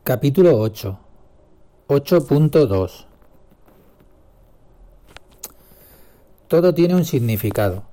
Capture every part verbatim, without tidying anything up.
Capítulo ocho. ocho punto dos. Todo tiene un significado.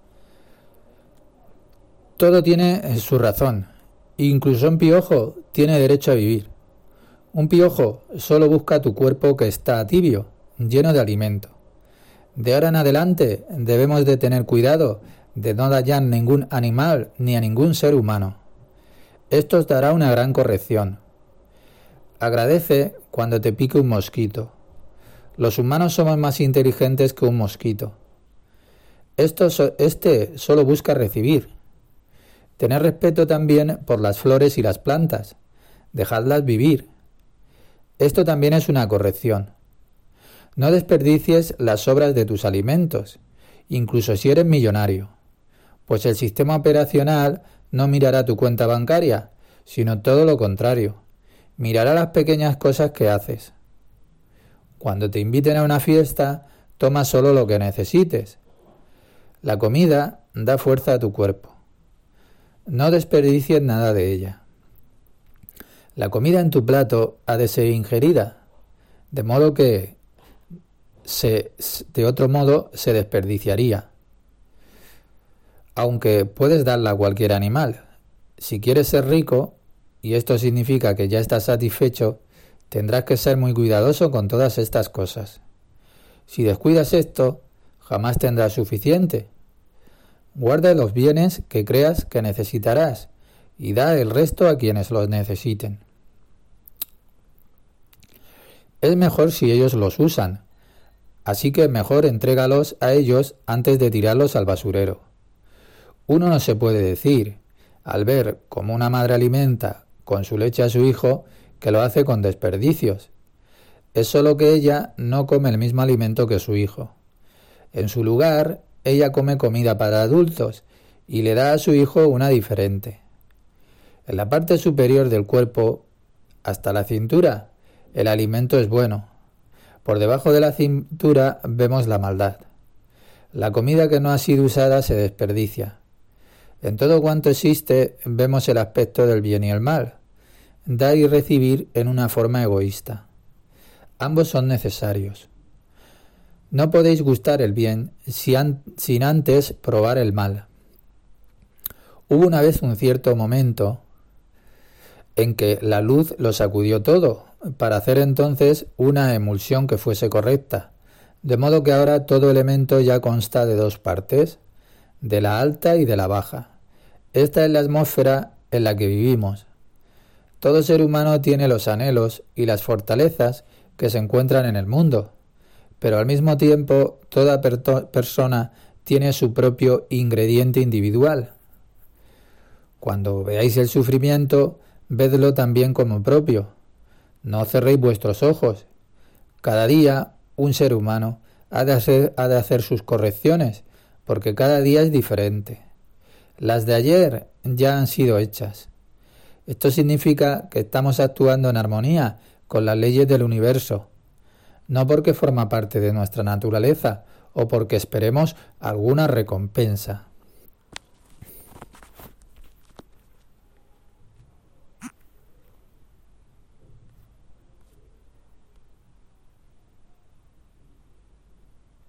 Todo tiene su razón. Incluso un piojo tiene derecho a vivir. Un piojo solo busca tu cuerpo que está tibio, lleno de alimento. De ahora en adelante debemos de tener cuidado de no dañar ningún animal ni a ningún ser humano. Esto os dará una gran corrección. Agradece cuando te pique un mosquito. Los humanos somos más inteligentes que un mosquito. Esto, este solo busca recibir. Tened respeto también por las flores y las plantas. Dejadlas vivir. Esto también es una corrección. No desperdicies las sobras de tus alimentos, incluso si eres millonario, pues el sistema operacional no mirará tu cuenta bancaria, sino todo lo contrario. Mirará las pequeñas cosas que haces. Cuando te inviten a una fiesta, toma solo lo que necesites. La comida da fuerza a tu cuerpo. No desperdicies nada de ella. La comida en tu plato ha de ser ingerida, de modo que se, de otro modo se desperdiciaría. Aunque puedes darla a cualquier animal. Si quieres ser rico, y esto significa que ya estás satisfecho, tendrás que ser muy cuidadoso con todas estas cosas. Si descuidas esto, jamás tendrás suficiente. Guarda los bienes que creas que necesitarás y da el resto a quienes los necesiten. Es mejor si ellos los usan, así que mejor entrégalos a ellos antes de tirarlos al basurero. Uno no se puede decir, al ver cómo una madre alimenta con su leche a su hijo, que lo hace con desperdicios. Es solo que ella no come el mismo alimento que su hijo. En su lugar, ella come comida para adultos y le da a su hijo una diferente. En la parte superior del cuerpo, hasta la cintura, el alimento es bueno. Por debajo de la cintura vemos la maldad. La comida que no ha sido usada se desperdicia. En todo cuanto existe vemos el aspecto del bien y el mal, dar y recibir en una forma egoísta. Ambos son necesarios. No podéis gustar el bien si an- sin antes probar el mal. Hubo una vez un cierto momento en que la luz lo sacudió todo, para hacer entonces una emulsión que fuese correcta, de modo que ahora todo elemento ya consta de dos partes, de la alta y de la baja. Esta es la atmósfera en la que vivimos. Todo ser humano tiene los anhelos y las fortalezas que se encuentran en el mundo, pero al mismo tiempo toda per- persona tiene su propio ingrediente individual. Cuando veáis el sufrimiento, vedlo también como propio. No cerréis vuestros ojos. Cada día un ser humano ha de hacer, ha de hacer sus correcciones, porque cada día es diferente. Las de ayer ya han sido hechas. Esto significa que estamos actuando en armonía con las leyes del universo, no porque forma parte de nuestra naturaleza o porque esperemos alguna recompensa.